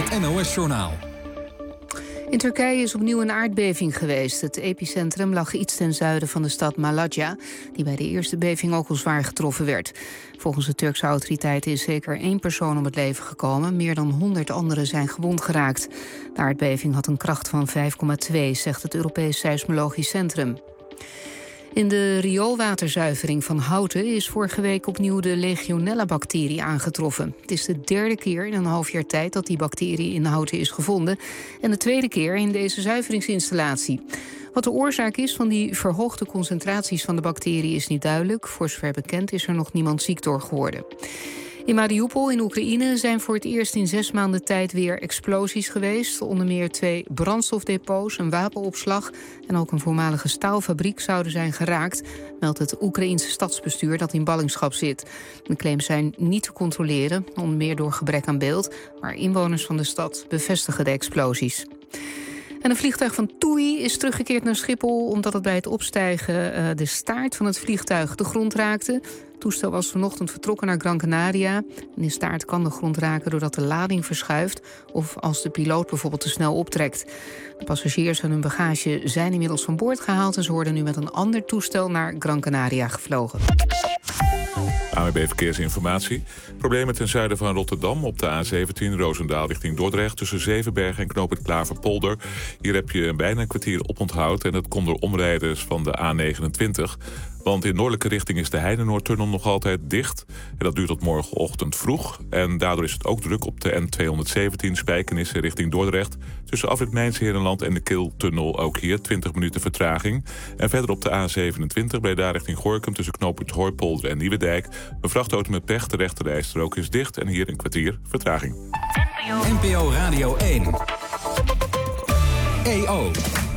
het NOS-journaal. In Turkije is opnieuw een aardbeving geweest. Het epicentrum lag iets ten zuiden van de stad Malatya, die bij de eerste beving ook al zwaar getroffen werd. Volgens de Turkse autoriteiten is zeker 1 persoon om het leven gekomen. Meer dan 100 anderen zijn gewond geraakt. De aardbeving had een kracht van 5,2, zegt het Europees Seismologisch Centrum. In de rioolwaterzuivering van Houten is vorige week opnieuw de Legionella-bacterie aangetroffen. Het is de 3e keer in een half jaar tijd dat die bacterie in Houten is gevonden en de 2e keer in deze zuiveringsinstallatie. Wat de oorzaak is van die verhoogde concentraties van de bacterie is niet duidelijk. Voor zover bekend is er nog niemand ziek door geworden. In Mariupol in Oekraïne zijn voor het eerst in 6 maanden tijd weer explosies geweest. Onder meer 2 brandstofdepots, een wapenopslag en ook een voormalige staalfabriek zouden zijn geraakt, meldt het Oekraïense stadsbestuur dat in ballingschap zit. De claims zijn niet te controleren, onder meer door gebrek aan beeld, maar inwoners van de stad bevestigen de explosies. En een vliegtuig van TUI is teruggekeerd naar Schiphol omdat het bij het opstijgen de staart van het vliegtuig de grond raakte. Het toestel was vanochtend vertrokken naar Gran Canaria. En de staart kan de grond raken doordat de lading verschuift of als de piloot bijvoorbeeld te snel optrekt. De passagiers en hun bagage zijn inmiddels van boord gehaald en ze worden nu met een ander toestel naar Gran Canaria gevlogen. ANWB Verkeersinformatie. Problemen ten zuiden van Rotterdam op de A17 Roosendaal richting Dordrecht tussen Zevenbergen en Knoop het Klaverpolder. Hier heb je bijna een kwartier oponthoud en dat komt door omrijders van de A29. Want in noordelijke richting is de Heinenoordtunnel nog altijd dicht. En dat duurt tot morgenochtend vroeg. En daardoor is het ook druk op de N217 Spijkenisse richting Dordrecht. Tussen afrit Mijnsheerenland en de Kiltunnel ook hier 20 minuten vertraging. En verder op de A27 bij daar richting Gorinchem tussen knooppunt Hooipolder en Nieuwedijk. Een vrachtauto met pech, de rechterrijstrook is dicht en hier een kwartier vertraging. NPO Radio 1. EO.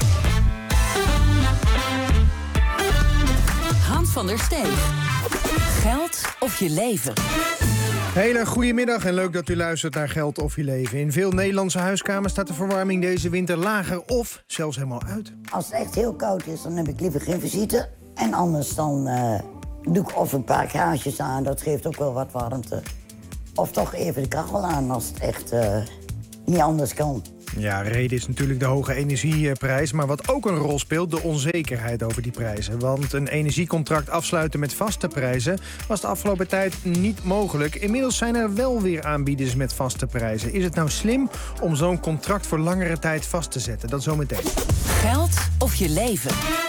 Hans van der Steeg. Geld of je leven. Hele goedemiddag en leuk dat u luistert naar Geld of je leven. In veel Nederlandse huiskamers staat de verwarming deze winter lager of zelfs helemaal uit. Als het echt heel koud is, dan heb ik liever geen visite. En anders dan doe ik of een paar gaasjes aan, dat geeft ook wel wat warmte. Of toch even de kachel aan als het echt niet anders kan. Ja, reden is natuurlijk de hoge energieprijs, maar wat ook een rol speelt, de onzekerheid over die prijzen. Want een energiecontract afsluiten met vaste prijzen was de afgelopen tijd niet mogelijk. Inmiddels zijn er wel weer aanbieders met vaste prijzen. Is het nou slim om zo'n contract voor langere tijd vast te zetten? Dat zometeen. Geld of je leven.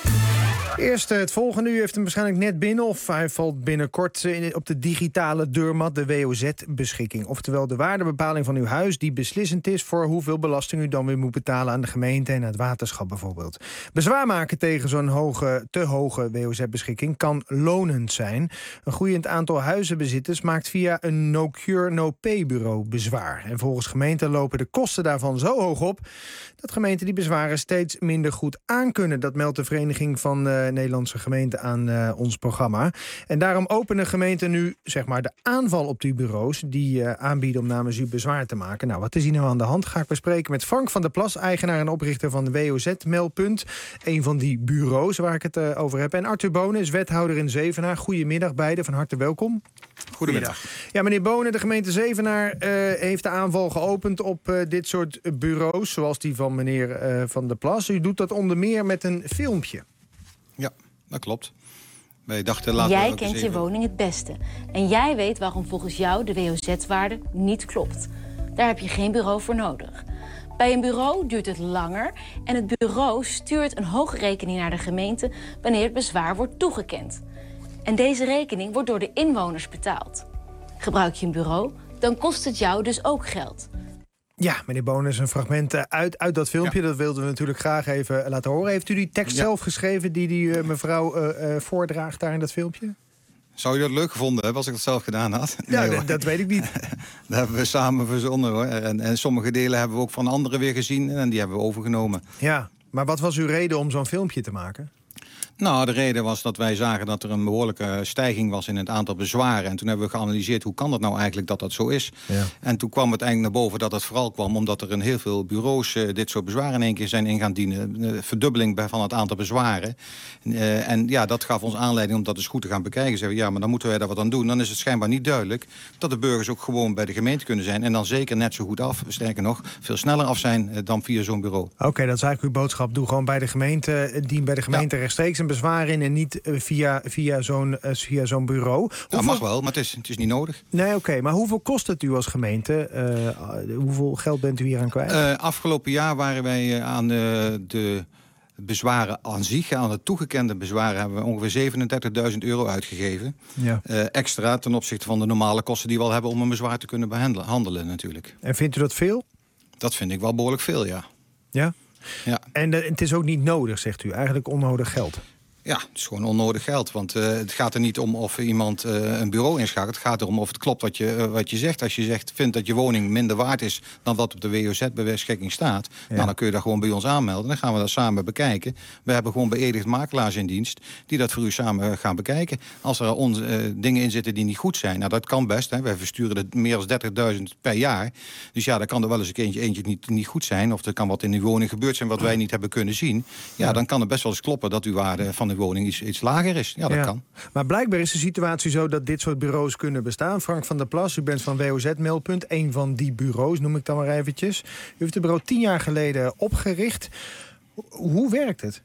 Eerst het volgende. U heeft hem waarschijnlijk net binnen of hij valt binnenkort op de digitale deurmat, de WOZ-beschikking. Oftewel de waardebepaling van uw huis die beslissend is voor hoeveel belasting u dan weer moet betalen aan de gemeente en het waterschap bijvoorbeeld. Bezwaar maken tegen zo'n te hoge WOZ-beschikking kan lonend zijn. Een groeiend aantal huizenbezitters maakt via een no-cure, no-pay bureau bezwaar. En volgens gemeenten lopen de kosten daarvan zo hoog op dat gemeenten die bezwaren steeds minder goed aankunnen. Dat meldt de Vereniging van Nederlandse Gemeenten aan ons programma. En daarom openen gemeenten nu zeg maar de aanval op die bureaus die aanbieden om namens u bezwaar te maken. Nou, wat is hier nou aan de hand? Ga ik bespreken met Frank van der Plas, eigenaar en oprichter van de WOZ-meldpunt. Een van die bureaus waar ik het over heb. En Arthur Bonen is wethouder in Zevenaar. Goedemiddag beiden, van harte welkom. Goedemiddag. Ja, meneer Bonen, de gemeente Zevenaar heeft de aanval geopend op dit soort bureaus, zoals die van meneer Van der Plas. U doet dat onder meer met een filmpje. Ja, dat klopt. Wij dachten, laten jij we kent even je woning het beste. En jij weet waarom volgens jou de WOZ-waarde niet klopt. Daar heb je geen bureau voor nodig. Bij een bureau duurt het langer en het bureau stuurt een hoge rekening naar de gemeente wanneer het bezwaar wordt toegekend. En deze rekening wordt door de inwoners betaald. Gebruik je een bureau, dan kost het jou dus ook geld. Ja, meneer Bonen, is een fragment uit dat filmpje. Ja. Dat wilden we natuurlijk graag even laten horen. Heeft u die tekst zelf geschreven die mevrouw voordraagt daar in dat filmpje? Zou je dat leuk gevonden hebben als ik dat zelf gedaan had? Ja, nee, dat weet ik niet. Dat hebben we samen verzonnen, hoor. En sommige delen hebben we ook van anderen weer gezien en die hebben we overgenomen. Ja, maar wat was uw reden om zo'n filmpje te maken? Nou, de reden was dat wij zagen dat er een behoorlijke stijging was in het aantal bezwaren. En toen hebben we geanalyseerd hoe kan dat nou eigenlijk dat zo is. Ja. En toen kwam het eigenlijk naar boven dat het vooral kwam omdat er in heel veel bureaus dit soort bezwaren in één keer zijn in gaan dienen. De verdubbeling van het aantal bezwaren. En ja, dat gaf ons aanleiding om dat eens goed te gaan bekijken. Zeggen we, ja, maar dan moeten wij daar wat aan doen. Dan is het schijnbaar niet duidelijk dat de burgers ook gewoon bij de gemeente kunnen zijn. En dan zeker net zo goed af, sterker nog, veel sneller af zijn dan via zo'n bureau. Oké, dat is eigenlijk uw boodschap. Doe gewoon bij de gemeente, dien bij de gemeente rechtstreeks een bezwaar in en niet via zo'n bureau. Dat mag wel, maar het is niet nodig. Nee, oké. Maar hoeveel kost het u als gemeente? Hoeveel geld bent u hier aan kwijt? Afgelopen jaar waren wij aan de bezwaren aan zich, aan de toegekende bezwaren, hebben we ongeveer €37.000 uitgegeven. Ja. Extra ten opzichte van de normale kosten die we al hebben om een bezwaar te kunnen behandelen natuurlijk. En vindt u dat veel? Dat vind ik wel behoorlijk veel, ja. Ja? Ja. En het is ook niet nodig, zegt u. Eigenlijk onnodig geld. Ja, het is gewoon onnodig geld. Want het gaat er niet om of iemand een bureau inschakelt. Het gaat erom of het klopt wat je zegt. Als je vindt dat je woning minder waard is dan wat op de WOZ-beschikking staat, nou, dan kun je dat gewoon bij ons aanmelden. Dan gaan we dat samen bekijken. We hebben gewoon beëdigd makelaars in dienst die dat voor u samen gaan bekijken. Als er dingen in zitten die niet goed zijn, nou dat kan best. Hè. Wij versturen er meer dan 30.000 per jaar. Dus ja, dan kan er wel eens eentje niet goed zijn. Of er kan wat in uw woning gebeurd zijn wat wij niet hebben kunnen zien. Ja, dan kan het best wel eens kloppen dat uw waarde van de woning iets lager is. Ja, dat kan. Maar blijkbaar is de situatie zo dat dit soort bureaus kunnen bestaan. Frank van der Plas, u bent van WOZ-Meldpunt. Een van die bureaus, noem ik dan maar eventjes. U heeft het bureau 10 jaar geleden opgericht. Hoe werkt het?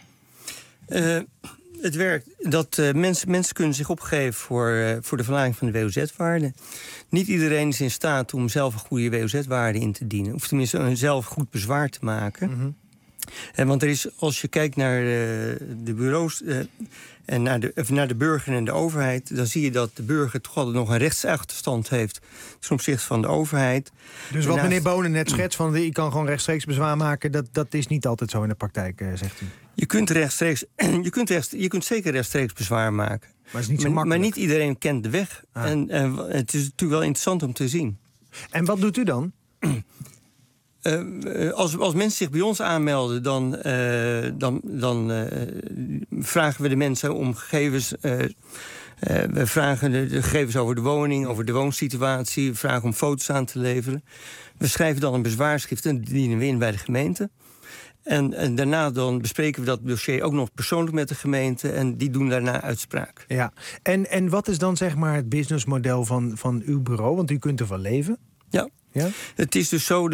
Het werkt dat mensen kunnen zich opgeven voor de verlaging van de WOZ-waarde. Niet iedereen is in staat om zelf een goede WOZ-waarde in te dienen. Of tenminste zelf goed bezwaar te maken. Mm-hmm. Want er is, als je kijkt naar de bureaus en naar de burger en de overheid, dan zie je dat de burger toch altijd nog een rechtsachterstand heeft ten opzichte van de overheid. Dus wat meneer Bonen net schetst, van ik kan gewoon rechtstreeks bezwaar maken, dat is niet altijd zo in de praktijk, zegt u? Je kunt zeker rechtstreeks bezwaar maken. Maar het is niet zo makkelijk. Maar niet iedereen kent de weg. En het is natuurlijk wel interessant om te zien. En wat doet u dan? Als mensen zich bij ons aanmelden, dan vragen we de mensen om gegevens. We vragen de gegevens over de woning, over de woonsituatie. We vragen om foto's aan te leveren. We schrijven dan een bezwaarschrift en die dienen we in bij de gemeente. En daarna dan bespreken we dat dossier ook nog persoonlijk met de gemeente. En die doen daarna uitspraak. Ja. En wat is dan zeg maar het businessmodel van uw bureau? Want u kunt ervan leven. Ja. Ja? Het is dus zo,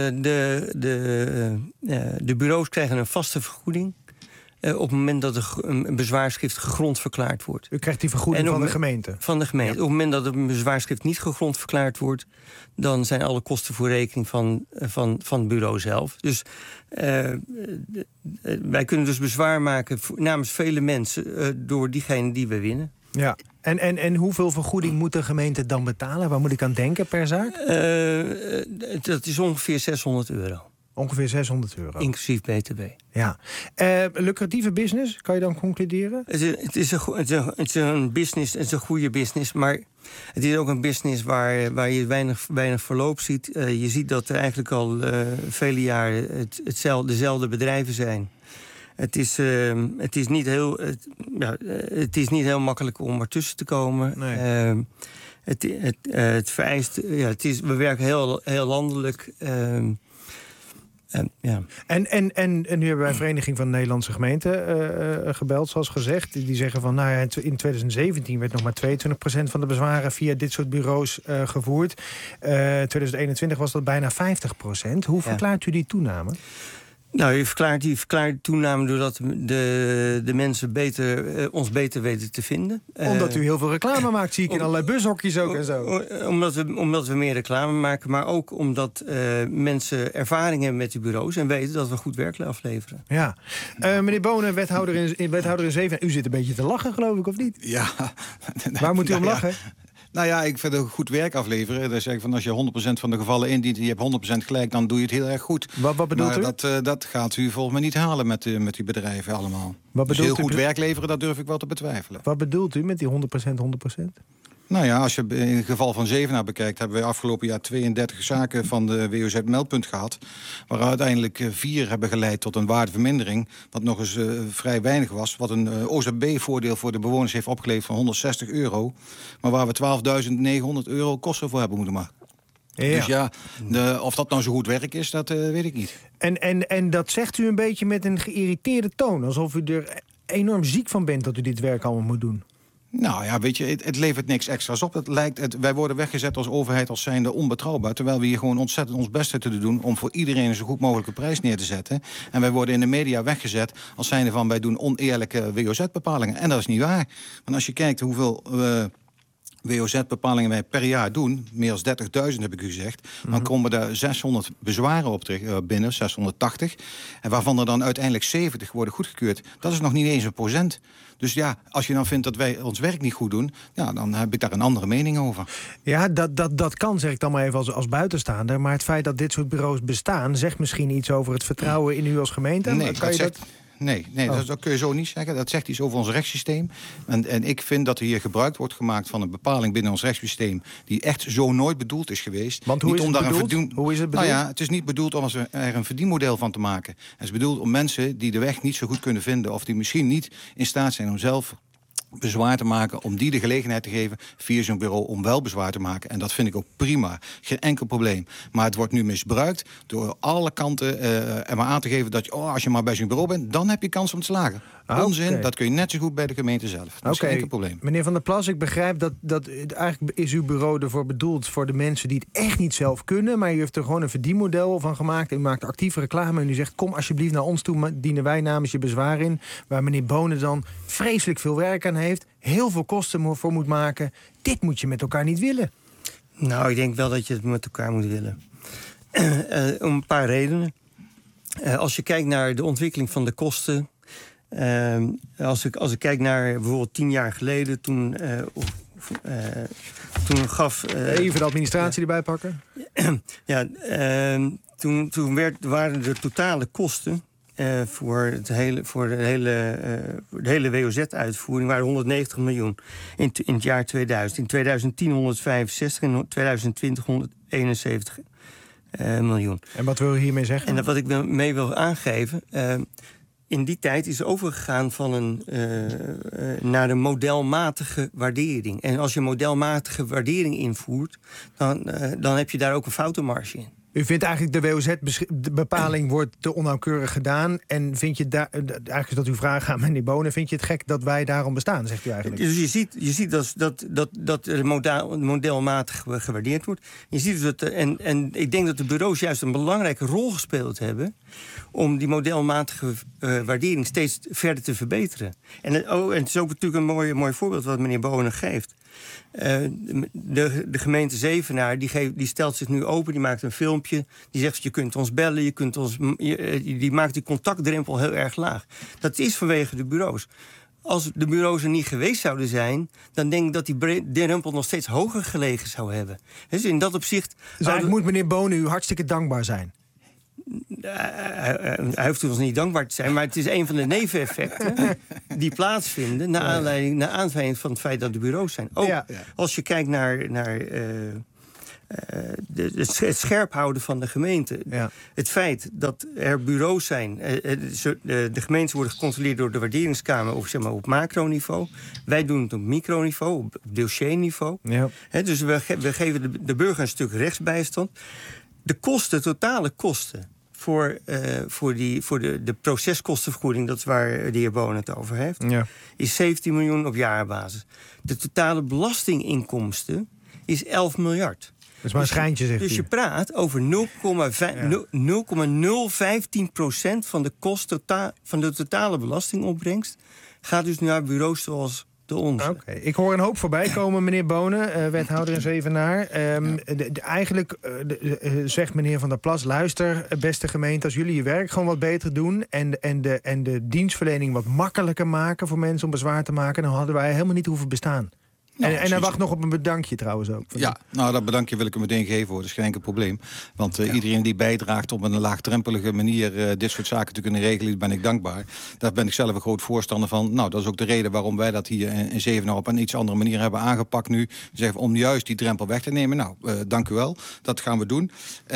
de bureaus krijgen een vaste vergoeding op het moment dat een bezwaarschrift gegrond verklaard wordt. U krijgt die vergoeding van de gemeente? Van de gemeente. Ja. Op het moment dat een bezwaarschrift niet gegrond verklaard wordt, dan zijn alle kosten voor rekening van het bureau zelf. Dus wij kunnen dus bezwaar maken namens vele mensen door diegene die we winnen. Ja. En hoeveel vergoeding moet de gemeente dan betalen? Waar moet ik aan denken per zaak? Dat is ongeveer €600. Ongeveer €600. Inclusief BTW. Ja. Lucratieve business, kan je dan concluderen? Het is een business, het is een goede business, maar het is ook een business waar je weinig verloop ziet. Je ziet dat er eigenlijk al vele jaren dezelfde bedrijven zijn. Het is niet heel makkelijk om ertussen te komen. Nee. Het vereist. We werken heel landelijk. Ja. En nu hebben wij Vereniging van Nederlandse Gemeenten gebeld, zoals gezegd. Die zeggen van, nou ja, in 2017 werd nog maar 22% van de bezwaren via dit soort bureaus gevoerd. 2021 was dat bijna 50%. Hoe verklaart u die toename? Nou, je verklaart toename doordat de mensen ons beter weten te vinden. Omdat u heel veel reclame maakt, zie ik in allerlei bushokjes ook en zo. Omdat we meer reclame maken, maar ook omdat mensen ervaring hebben met die bureaus en weten dat we goed werk afleveren. Ja. Meneer Bonen, wethouder in Zeven. U zit een beetje te lachen, geloof ik, of niet? Ja. Waar moet u om lachen? Nou ja, ik vind het goed werk afleveren. Dan zeg ik van, als je 100% van de gevallen indient en je hebt 100% gelijk, dan doe je het heel erg goed. Wat bedoelt u? Dat gaat u volgens mij niet halen met die bedrijven allemaal. Dus heel goed werk leveren, dat durf ik wel te betwijfelen. Wat bedoelt u met die 100%? Nou ja, als je in het geval van Zevenaar bekijkt, hebben we afgelopen jaar 32 zaken van de WOZ-meldpunt gehad, waar uiteindelijk 4 hebben geleid tot een waardevermindering, wat nog eens vrij weinig was, wat een OZB-voordeel voor de bewoners heeft opgeleverd van €160, maar waar we €12.900 kosten voor hebben moeten maken. Ja. Dus ja, of dat nou zo goed werk is, dat weet ik niet. En dat zegt u een beetje met een geïrriteerde toon, alsof u er enorm ziek van bent dat u dit werk allemaal moet doen. Nou ja, weet je, het levert niks extra's op. Wij worden weggezet als overheid als zijnde onbetrouwbaar, terwijl we hier gewoon ontzettend ons best te doen om voor iedereen een zo goed mogelijke prijs neer te zetten. En wij worden in de media weggezet als zijnde van wij doen oneerlijke WOZ-bepalingen. En dat is niet waar. Want als je kijkt hoeveel WOZ-bepalingen wij per jaar doen, meer dan 30.000 heb ik u gezegd, dan komen er 600 bezwaren op binnen, 680. En waarvan er dan uiteindelijk 70 worden goedgekeurd. Dat is nog niet eens 1%. Dus ja, als je dan vindt dat wij ons werk niet goed doen, ja, dan heb ik daar een andere mening over. Ja, dat kan, zeg ik dan maar even als buitenstaander. Maar het feit dat dit soort bureaus bestaan, zegt misschien iets over het vertrouwen in u als gemeente. Nee, dat kun je zo niet zeggen. Dat zegt iets over ons rechtssysteem. En ik vind dat er hier gebruik wordt gemaakt van een bepaling binnen ons rechtssysteem die echt zo nooit bedoeld is geweest. Want hoe is het bedoeld? Hoe is het bedoeld? Nou ja, het is niet bedoeld om er een verdienmodel van te maken. Het is bedoeld om mensen die de weg niet zo goed kunnen vinden of die misschien niet in staat zijn om zelf bezwaar te maken, om die de gelegenheid te geven via zo'n bureau om wel bezwaar te maken. En dat vind ik ook prima. Geen enkel probleem. Maar het wordt nu misbruikt door alle kanten er maar aan te geven dat als je maar bij zo'n bureau bent, dan heb je kans om te slagen. Onzin, dat kun je net zo goed bij de gemeente zelf. Dat is geen enkel probleem. Meneer Van der Plas, ik begrijp dat eigenlijk is uw bureau ervoor bedoeld voor de mensen die het echt niet zelf kunnen, maar u heeft er gewoon een verdienmodel van gemaakt. U maakt actieve reclame en u zegt, kom alsjeblieft naar ons toe, dienen wij namens je bezwaar in, waar meneer Bonen dan vreselijk veel werk aan heeft, heel veel kosten voor moet maken. Dit moet je met elkaar niet willen. Nou, ik denk wel dat je het met elkaar moet willen. Om een paar redenen. Als je kijkt naar de ontwikkeling van de kosten, als ik kijk naar bijvoorbeeld 10 jaar geleden, toen gaf... Even de administratie erbij pakken. Ja, toen waren de totale kosten voor de hele WOZ-uitvoering waren 190 miljoen in het jaar 2000. In 2010 165 en in 2020 171 miljoen. En wat wil u hiermee zeggen? En wat ik mee wil aangeven, in die tijd is overgegaan van naar een modelmatige waardering. En als je modelmatige waardering invoert, dan heb je daar ook een foutenmarge in. U vindt eigenlijk de WOZ-bepaling wordt te onnauwkeurig gedaan. En vind je eigenlijk is dat uw vraag aan meneer Bonen, vind je het gek dat wij daarom bestaan, zegt u eigenlijk? Dus je ziet dat er modelmatig gewaardeerd wordt. Je ziet dus en ik denk dat de bureaus juist een belangrijke rol gespeeld hebben om die modelmatige waardering steeds verder te verbeteren. En het is ook natuurlijk een mooi voorbeeld wat meneer Bonen geeft. De gemeente Zevenaar die stelt zich nu open, die maakt een filmpje, die zegt je kunt ons bellen, die maakt die contactdrempel heel erg laag. Dat is vanwege de bureaus. Als de bureaus er niet geweest zouden zijn, dan denk ik dat die drempel nog steeds hoger gelegen zou hebben. Dus in dat opzicht moet meneer Bonen u hartstikke dankbaar zijn. Hij hoeft ons niet dankbaar te zijn, maar het is een van de neveneffecten die plaatsvinden naar aanleiding van het feit dat de bureaus zijn. Ook als je kijkt naar het scherp houden van de gemeente. Ja. Het feit dat er bureaus zijn. De gemeenten worden gecontroleerd door de waarderingskamer op macroniveau. Wij doen het op microniveau, op dossierniveau. Ja. Dus we geven de burger een stuk rechtsbijstand. De totale kosten voor de proceskostenvergoeding, dat is waar de heer Bonen het over heeft, is 17 miljoen op jaarbasis. De totale belastinginkomsten is 11 miljard. Dat is maar een schijntje, zegt Dus u. je praat over 0,015% van de kosten van de totale belastingopbrengst gaat dus naar bureaus zoals de onze. Okay. Ik hoor een hoop voorbij komen, meneer Bonen, wethouder in Zevenaar. Eigenlijk zegt meneer Van der Plas, luister, beste gemeente, als jullie je werk gewoon wat beter doen en de dienstverlening wat makkelijker maken voor mensen om bezwaar te maken, dan hadden wij helemaal niet hoeven bestaan. En hij wacht nog op een bedankje trouwens ook. Ja, nou dat bedankje wil ik hem meteen geven hoor. Dat is geen enkel probleem. Want iedereen die bijdraagt om op een laagdrempelige manier dit soort zaken te kunnen regelen, ben ik dankbaar. Daar ben ik zelf een groot voorstander van. Nou, dat is ook de reden waarom wij dat hier in Zevenaar op een iets andere manier hebben aangepakt nu. Zeggen om juist die drempel weg te nemen. Nou, dank u wel. Dat gaan we doen.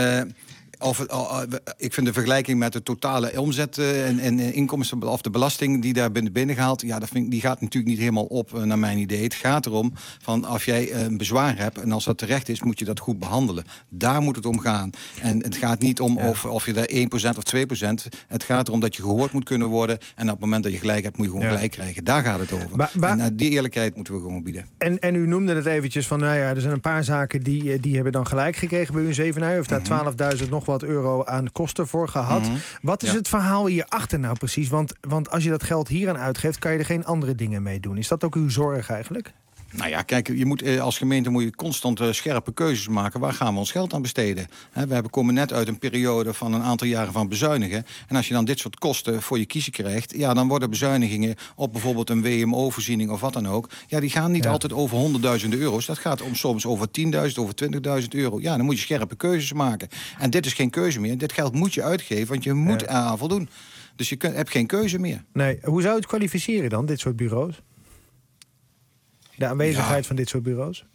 Ik vind de vergelijking met de totale omzet en inkomsten of de belasting die daar binnen gehaald, ja, die gaat natuurlijk niet helemaal op naar mijn idee. Het gaat erom van als jij een bezwaar hebt en als dat terecht is, moet je dat goed behandelen. Daar moet het om gaan. En het gaat niet om of je daar 1% of 2%. Het gaat erom dat je gehoord moet kunnen worden en op het moment dat je gelijk hebt, moet je gewoon gelijk krijgen. Daar gaat het over. En die eerlijkheid moeten we gewoon bieden. En u noemde het eventjes van, nou ja, er zijn een paar zaken die hebben dan gelijk gekregen bij u in Zevenaar. U heeft daar 12.000 nog wat euro aan kosten voor gehad. Wat is het verhaal hierachter nou precies? Want als je dat geld hier aan uitgeeft, kan je er geen andere dingen mee doen. Is dat ook uw zorg eigenlijk? Nou ja, kijk, je moet, als gemeente moet je constant scherpe keuzes maken. Waar gaan we ons geld aan besteden? We komen net uit een periode van een aantal jaren van bezuinigen. En als je dan dit soort kosten voor je kiezen krijgt, ja, dan worden bezuinigingen op bijvoorbeeld een WMO-voorziening of wat dan ook. Ja, die gaan niet altijd over honderdduizenden euro's. Dat gaat soms over 10.000, over 20.000 euro. Ja, dan moet je scherpe keuzes maken. En dit is geen keuze meer. Dit geld moet je uitgeven, want je moet aan voldoen. Dus je hebt geen keuze meer. Nee, hoe zou je het kwalificeren dan, dit soort bureaus? De aanwezigheid van dit soort bureaus?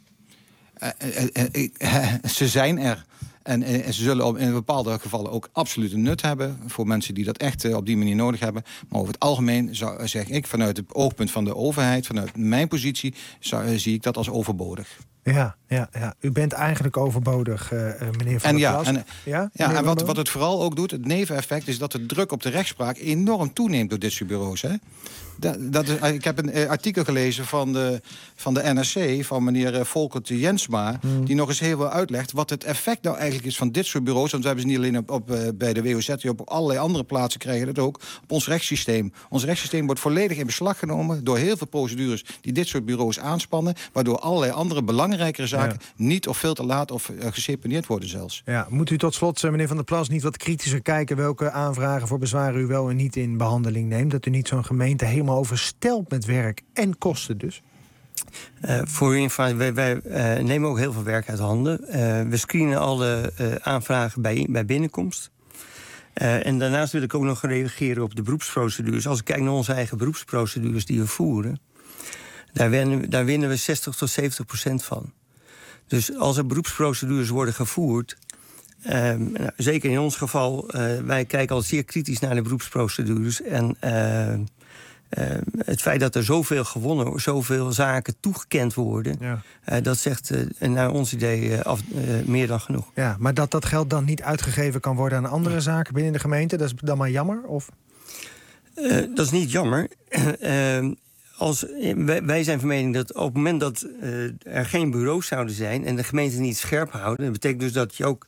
Ze zijn er. En ze zullen in bepaalde gevallen ook absoluut een nut hebben voor mensen die dat echt op die manier nodig hebben. Maar over het algemeen zeg ik, vanuit het oogpunt van de overheid, vanuit mijn positie, zie ik dat als overbodig. Ja. U bent eigenlijk overbodig, meneer Van der Plas. En wat het vooral ook doet, het neveneffect, is dat de druk op de rechtspraak enorm toeneemt door dit soort bureaus. Hè? Ik heb een artikel gelezen van de NRC, van meneer Volkert Jensma, die nog eens heel veel uitlegt wat het effect nou eigenlijk is van dit soort bureaus. Want we hebben ze niet alleen bij de WOZ, op allerlei andere plaatsen krijgen dat ook, op ons rechtssysteem. Ons rechtssysteem wordt volledig in beslag genomen door heel veel procedures die dit soort bureaus aanspannen, waardoor allerlei andere belangrijkere zaken niet of veel te laat of geseponeerd worden zelfs. Ja, moet u tot slot, meneer Van der Plas, niet wat kritischer kijken welke aanvragen voor bezwaren u wel en niet in behandeling neemt? Dat u niet zo'n gemeente helemaal overstelt met werk en kosten dus? Voor uw informatie, wij nemen ook heel veel werk uit handen. We screenen alle aanvragen bij binnenkomst. En daarnaast wil ik ook nog reageren op de beroepsprocedures. Als ik kijk naar onze eigen beroepsprocedures die we voeren, daar winnen we 60% tot 70% van. Dus als er beroepsprocedures worden gevoerd, zeker in ons geval, wij kijken al zeer kritisch naar de beroepsprocedures. En het feit dat er zoveel zaken toegekend worden, dat zegt naar ons idee meer dan genoeg. Ja, maar dat geld dan niet uitgegeven kan worden aan andere zaken binnen de gemeente, dat is dan maar jammer? Of? Dat is niet jammer. Wij zijn van mening dat op het moment dat er geen bureaus zouden zijn en de gemeente niet scherp houden, dat betekent dus dat je ook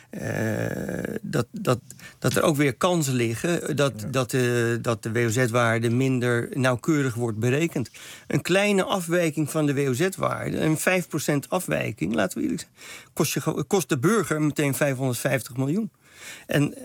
dat er ook weer kansen liggen dat de WOZ-waarde minder nauwkeurig wordt berekend. Een kleine afwijking van de WOZ-waarde, een 5% afwijking, laten we eerlijk zijn, kost de burger meteen 550 miljoen. En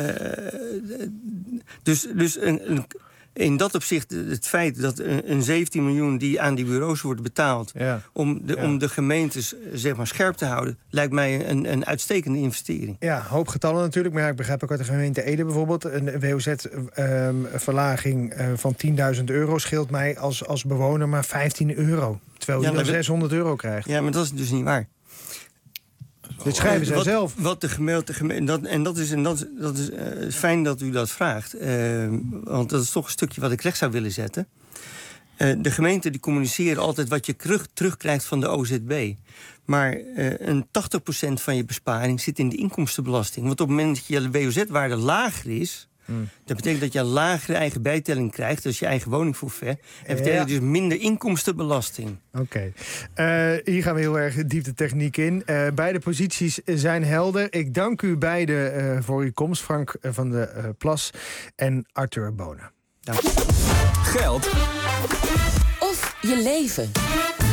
in dat opzicht, het feit dat een 17 miljoen die aan die bureaus wordt betaald om de gemeentes zeg maar scherp te houden, lijkt mij een uitstekende investering. Ja, hoop getallen natuurlijk, maar ik begrijp ook uit de gemeente Ede bijvoorbeeld, een WOZ-verlaging van 10.000 euro scheelt mij als bewoner maar 15 euro. Terwijl je dan 600 euro krijgt. Ja, maar dat is dus niet waar. Dit schrijven zij zelf. Wat de gemeente, dat is fijn dat u dat vraagt. Want dat is toch een stukje wat ik recht zou willen zetten. De gemeenten die communiceren altijd wat je terugkrijgt van de OZB. Maar een 80% van je besparing zit in de inkomstenbelasting. Want op het moment dat je WOZ-waarde lager is, dat betekent dat je een lagere eigen bijtelling krijgt, dus je eigen woningforfait. En betekent dus minder inkomstenbelasting. Oké. Hier gaan we heel erg diep de techniek in. Beide posities zijn helder. Ik dank u beiden voor uw komst, Frank van der Plas en Arthur Bonen. Dank u. Geld of je leven.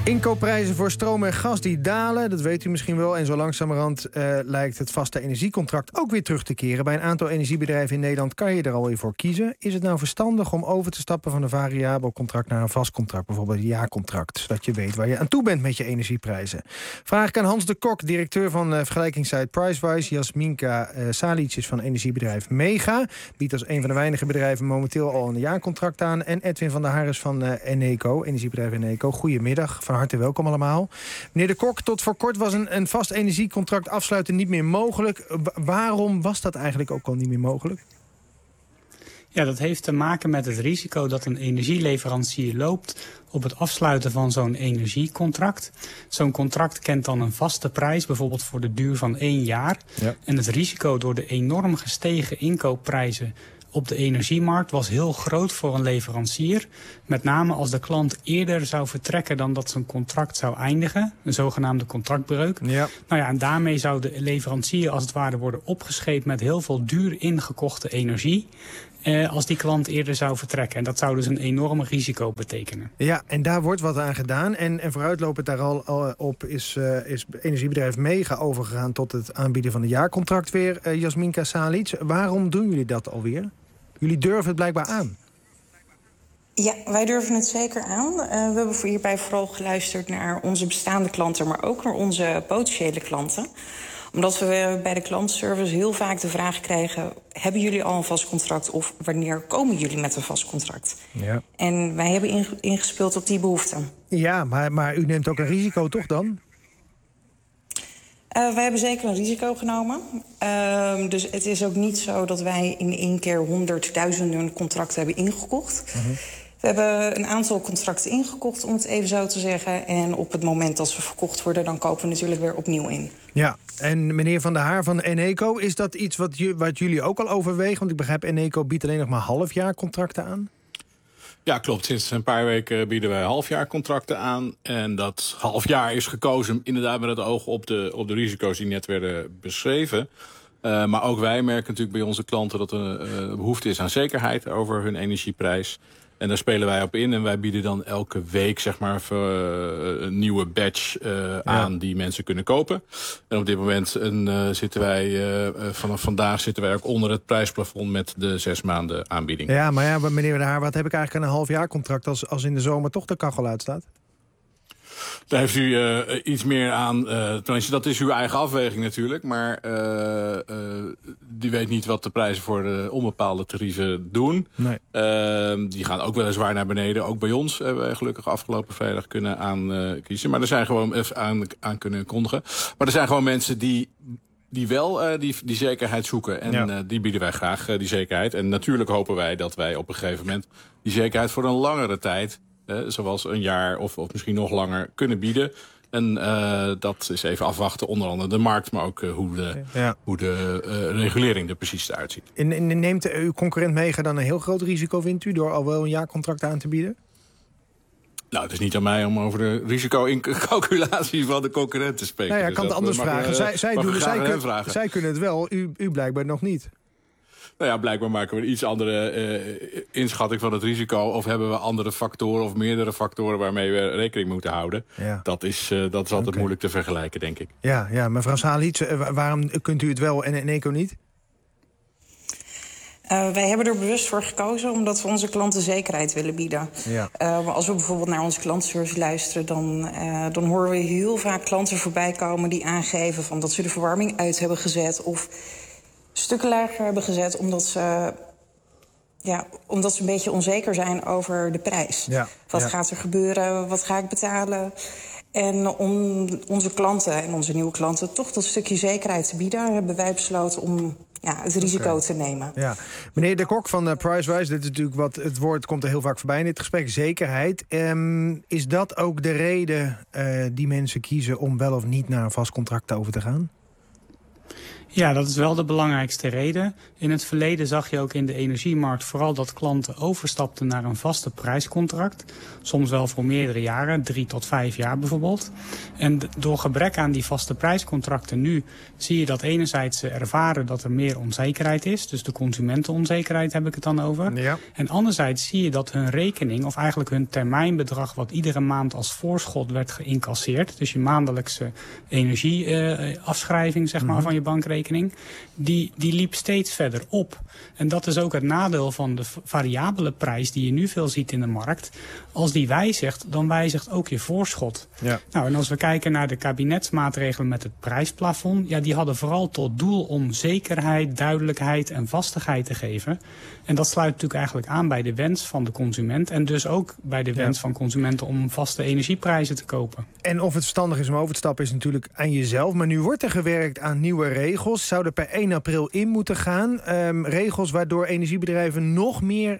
Inkoopprijzen voor stroom en gas die dalen, dat weet u misschien wel. En zo langzamerhand lijkt het vaste energiecontract ook weer terug te keren. Bij een aantal energiebedrijven in Nederland kan je er alweer voor kiezen. Is het nou verstandig om over te stappen van een variabel contract naar een vast contract? Bijvoorbeeld een jaarcontract, zodat je weet waar je aan toe bent met je energieprijzen. Vraag ik aan Hans de Kok, directeur van vergelijkingssite Pricewise. Jasminka Salic is van energiebedrijf Mega. Biedt als een van de weinige bedrijven momenteel al een jaarcontract aan. En Edwin van der Hares van Eneco, energiebedrijf Eneco. Goedemiddag, van harte welkom allemaal. Meneer de Kok, tot voor kort was een vast energiecontract afsluiten niet meer mogelijk. Waarom was dat eigenlijk ook al niet meer mogelijk? Ja, dat heeft te maken met het risico dat een energieleverancier loopt op het afsluiten van zo'n energiecontract. Zo'n contract kent dan een vaste prijs, bijvoorbeeld voor de duur van 1 jaar. Ja. En het risico door de enorm gestegen inkoopprijzen op de energiemarkt was heel groot voor een leverancier. Met name als de klant eerder zou vertrekken dan dat zijn contract zou eindigen. Een zogenaamde contractbreuk. Ja. Nou ja, en daarmee zou de leverancier als het ware worden opgescheept met heel veel duur ingekochte energie. Als die klant eerder zou vertrekken. En dat zou dus een enorm risico betekenen. Ja, en daar wordt wat aan gedaan. En vooruitlopend daar al op is energiebedrijf Mega overgegaan tot het aanbieden van een jaarcontract weer. Jasminka Salic, waarom doen jullie dat alweer? Jullie durven het blijkbaar aan. Ja, wij durven het zeker aan. We hebben hierbij vooral geluisterd naar onze bestaande klanten, maar ook naar onze potentiële klanten. Omdat we bij de klantenservice heel vaak de vraag krijgen: hebben jullie al een vast contract of wanneer komen jullie met een vast contract? Ja. En wij hebben ingespeeld op die behoefte. Ja, maar u neemt ook een risico toch dan? Wij hebben zeker een risico genomen. Dus het is ook niet zo dat wij in 1 keer honderdduizenden contracten hebben ingekocht. We hebben een aantal contracten ingekocht, om het even zo te zeggen. En op het moment dat ze verkocht worden, dan kopen we natuurlijk weer opnieuw in. Ja, en meneer Van der Haar van Eneco, is dat iets wat jullie ook al overwegen? Want ik begrijp, Eneco biedt alleen nog maar halfjaarcontracten aan. Ja, klopt. Sinds een paar weken bieden wij halfjaarcontracten aan. En dat halfjaar is gekozen inderdaad met het oog op de risico's die net werden beschreven. Maar ook wij merken natuurlijk bij onze klanten dat er behoefte is aan zekerheid over hun energieprijs. En daar spelen wij op in en wij bieden dan elke week zeg maar een nieuwe batch aan die mensen kunnen kopen. En op dit moment zitten wij, vanaf vandaag zitten wij ook onder het prijsplafond met de 6 maanden aanbieding. Ja, maar ja, meneer de Haar, wat heb ik eigenlijk aan een halfjaarcontract als in de zomer toch de kachel uitstaat? Daar heeft u iets meer aan. Tenminste, dat is uw eigen afweging natuurlijk. Maar die weet niet wat de prijzen voor de onbepaalde tarieven doen. Nee. Die gaan ook weliswaar naar beneden. Ook bij ons hebben we gelukkig afgelopen vrijdag kunnen aankiezen. Maar er zijn gewoon aan kunnen kondigen. Maar er zijn gewoon mensen die wel die zekerheid zoeken. En die bieden wij graag, die zekerheid. En natuurlijk hopen wij dat wij op een gegeven moment die zekerheid voor een langere tijd, zoals een jaar of misschien nog langer, kunnen bieden. En dat is even afwachten, onder andere de markt, maar ook hoe de regulering er precies eruit ziet. En neemt uw concurrent Mega dan een heel groot risico, vindt u, door al wel een jaarcontract aan te bieden? Nou, het is niet aan mij om over de risico-calculatie van de concurrent te spreken. Nou ja, ik kan het anders vragen. Zij kunnen het wel, u blijkbaar nog niet. Nou ja, blijkbaar maken we een iets andere inschatting van het risico. Of hebben we andere factoren of meerdere factoren waarmee we rekening moeten houden. Ja. Dat is altijd moeilijk te vergelijken, denk ik. Ja, mevrouw Salic, waarom kunt u het wel en Eneco niet? Wij hebben er bewust voor gekozen omdat we onze klanten zekerheid willen bieden. Ja. Als we bijvoorbeeld naar onze klantenservice luisteren, dan horen we heel vaak klanten voorbij komen die aangeven van dat ze de verwarming uit hebben gezet of stukken lager hebben gezet omdat ze een beetje onzeker zijn over de prijs. Ja. Wat gaat er gebeuren? Wat ga ik betalen? En om onze klanten en onze nieuwe klanten toch dat stukje zekerheid te bieden, hebben wij besloten om het risico te nemen. Ja. Meneer de Kok van Pricewise, dit is natuurlijk wat het woord komt er heel vaak voorbij in dit gesprek, zekerheid. Is dat ook de reden die mensen kiezen om wel of niet naar een vast contract over te gaan? Ja, dat is wel de belangrijkste reden. In het verleden zag je ook in de energiemarkt vooral dat klanten overstapten naar een vaste prijscontract. Soms wel voor meerdere jaren, 3 tot 5 jaar bijvoorbeeld. En door gebrek aan die vaste prijscontracten nu zie je dat enerzijds ze ervaren dat er meer onzekerheid is. Dus de consumentenonzekerheid heb ik het dan over. Ja. En anderzijds zie je dat hun rekening, of eigenlijk hun termijnbedrag wat iedere maand als voorschot werd geïncasseerd. Dus je maandelijkse energieafschrijving zeg maar, van je bankrekening. Die liep steeds verder op. En dat is ook het nadeel van de variabele prijs die je nu veel ziet in de markt. Als die wijzigt, dan wijzigt ook je voorschot. Ja. Nou, en als we kijken naar de kabinetsmaatregelen met het prijsplafond, ja, die hadden vooral tot doel om zekerheid, duidelijkheid en vastigheid te geven. En dat sluit natuurlijk eigenlijk aan bij de wens van de consument en dus ook bij de wens van consumenten om vaste energieprijzen te kopen. En of het verstandig is om over te stappen is natuurlijk aan jezelf. Maar nu wordt er gewerkt aan nieuwe regels. Zouden per 1 april in moeten gaan. Regels waardoor energiebedrijven nog meer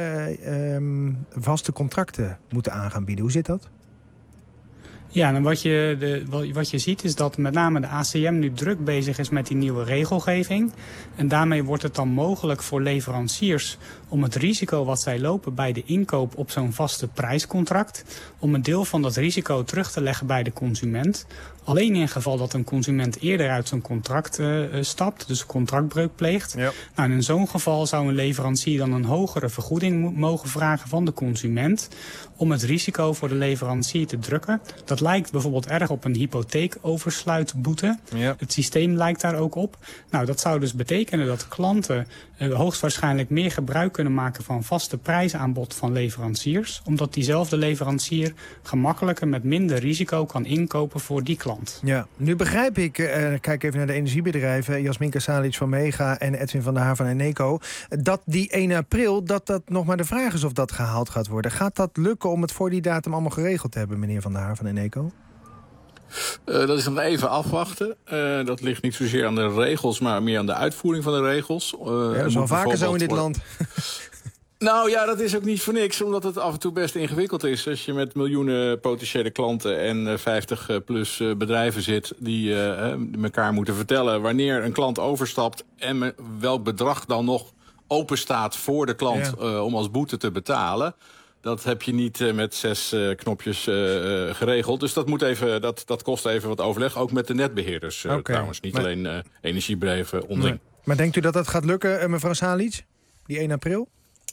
vaste contracten moeten aan gaan bieden. Hoe zit dat? Ja, en wat je ziet is dat met name de ACM nu druk bezig is met die nieuwe regelgeving. En daarmee wordt het dan mogelijk voor leveranciers om het risico wat zij lopen bij de inkoop op zo'n vaste prijscontract, om een deel van dat risico terug te leggen bij de consument. Alleen in geval dat een consument eerder uit zo'n contract stapt, dus contractbreuk pleegt. Ja. Nou, in zo'n geval zou een leverancier dan een hogere vergoeding mogen vragen van de consument om het risico voor de leverancier te drukken. Dat lijkt bijvoorbeeld erg op een hypotheekoversluitboete. Ja. Het systeem lijkt daar ook op. Nou, dat zou dus betekenen dat klanten hoogstwaarschijnlijk meer gebruik kunnen maken van vaste prijsaanbod van leveranciers, omdat diezelfde leverancier gemakkelijker met minder risico kan inkopen voor die klant. Ja, nu begrijp ik, kijk even naar de energiebedrijven, Jasmin Kasalic van Mega en Edwin van der Haar van Eneco, dat die 1 april, dat nog maar de vraag is of dat gehaald gaat worden. Gaat dat lukken om het voor die datum allemaal geregeld te hebben, meneer Van der Haar van Eneco? Dat is nog even afwachten. Dat ligt niet zozeer aan de regels, maar meer aan de uitvoering van de regels. Dat is wel vaker zo in dit land. Nou ja, dat is ook niet voor niks, omdat het af en toe best ingewikkeld is. Als je met miljoenen potentiële klanten en 50-plus bedrijven zit die elkaar moeten vertellen wanneer een klant overstapt en welk bedrag dan nog open staat voor de klant om als boete te betalen. Dat heb je niet met 6 knopjes geregeld. Dus dat kost even wat overleg. Ook met de netbeheerders trouwens. Niet alleen energiebedrijven onderling. Nee. Maar denkt u dat dat gaat lukken, mevrouw Salic? Die 1 april?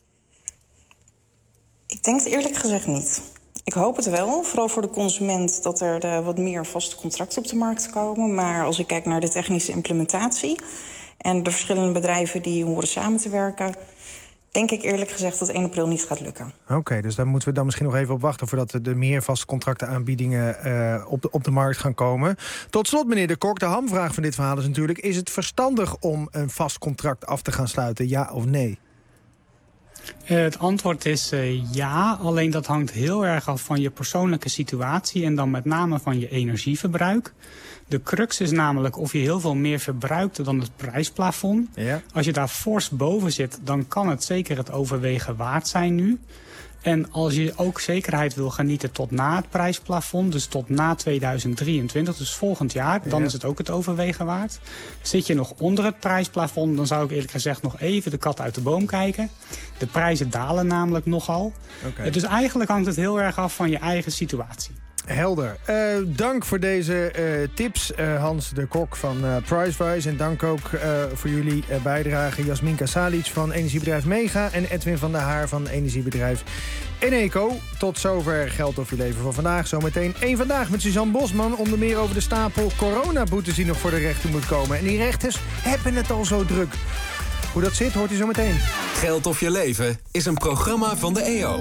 Ik denk het eerlijk gezegd niet. Ik hoop het wel, vooral voor de consument, dat er wat meer vaste contracten op de markt komen. Maar als ik kijk naar de technische implementatie en de verschillende bedrijven die horen samen te werken, denk ik eerlijk gezegd dat 1 april niet gaat lukken. Oké, dus daar moeten we dan misschien nog even op wachten voordat er meer vaste contractenaanbiedingen op de markt gaan komen. Tot slot, meneer De Kok, de hamvraag van dit verhaal is natuurlijk, is het verstandig om een vast contract af te gaan sluiten, ja of nee? Het antwoord is ja, alleen dat hangt heel erg af van je persoonlijke situatie en dan met name van je energieverbruik. De crux is namelijk of je heel veel meer verbruikt dan het prijsplafond. Ja. Als je daar fors boven zit, dan kan het zeker het overwegen waard zijn nu. En als je ook zekerheid wil genieten tot na het prijsplafond, dus tot na 2023, dus volgend jaar, dan is het ook het overwegen waard. Zit je nog onder het prijsplafond, dan zou ik eerlijk gezegd nog even de kat uit de boom kijken. De prijzen dalen namelijk nogal. Dus eigenlijk hangt het heel erg af van je eigen situatie. Helder. Dank voor deze tips, Hans de Kok van Pricewise. En dank ook voor jullie bijdrage, Jasmin Kasalic van energiebedrijf Mega en Edwin van der Haar van energiebedrijf Eneco. Tot zover Geld of je leven voor vandaag. Zometeen één Vandaag met Suzanne Bosman. Onder meer over de stapel coronaboetes die nog voor de rechter moet komen. En die rechters hebben het al zo druk. Hoe dat zit, hoort u zo meteen. Geld of je leven is een programma van de EO.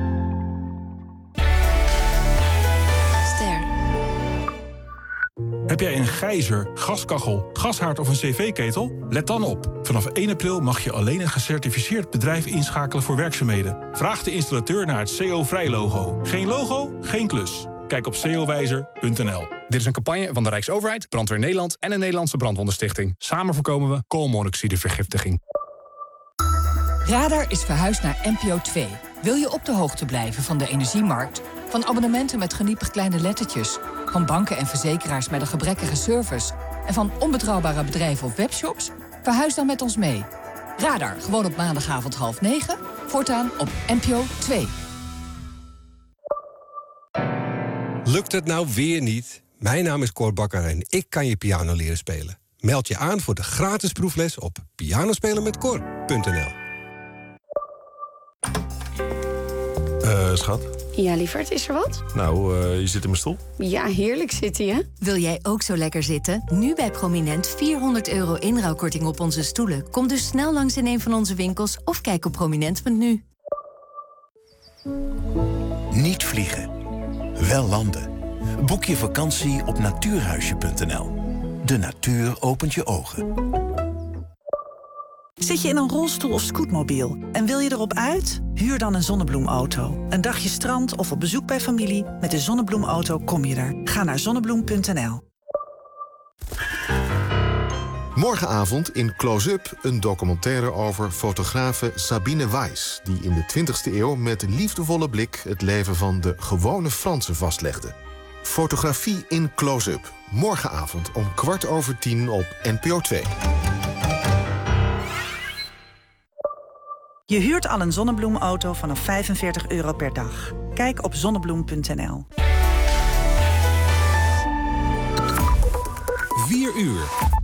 Heb jij een gijzer, gaskachel, gashaard of een cv-ketel? Let dan op. Vanaf 1 april mag je alleen een gecertificeerd bedrijf inschakelen voor werkzaamheden. Vraag de installateur naar het CO-vrij-logo. Geen logo, geen klus. Kijk op cowijzer.nl. Dit is een campagne van de Rijksoverheid, Brandweer Nederland en de Nederlandse Brandwondenstichting. Samen voorkomen we koolmonoxidevergiftiging. Radar is verhuisd naar NPO 2. Wil je op de hoogte blijven van de energiemarkt? Van abonnementen met geniepig kleine lettertjes, van banken en verzekeraars met een gebrekkige service, en van onbetrouwbare bedrijven of webshops? Verhuis dan met ons mee. Radar, gewoon op maandagavond 8:30. Voortaan op NPO 2. Lukt het nou weer niet? Mijn naam is Cor Bakker en ik kan je piano leren spelen. Meld je aan voor de gratis proefles op pianospelenmetcor.nl. Schat? Ja, lieverd, is er wat? Nou, je zit in mijn stoel. Ja, heerlijk zitten, hè? Wil jij ook zo lekker zitten? Nu bij Prominent €400 inruilkorting op onze stoelen. Kom dus snel langs in een van onze winkels of kijk op prominent.nu. Niet vliegen. Wel landen. Boek je vakantie op natuurhuisje.nl. De natuur opent je ogen. Zit je in een rolstoel of scootmobiel en wil je erop uit? Huur dan een Zonnebloemauto. Een dagje strand of op bezoek bij familie. Met de Zonnebloemauto kom je er. Ga naar zonnebloem.nl. Morgenavond in Close-up een documentaire over fotografe Sabine Weiss, die in de 20e eeuw met liefdevolle blik het leven van de gewone Fransen vastlegde. Fotografie in Close-up. Morgenavond om 10:15 op NPO 2. Je huurt al een Zonnebloemauto vanaf €45 per dag. Kijk op zonnebloem.nl. 4 uur.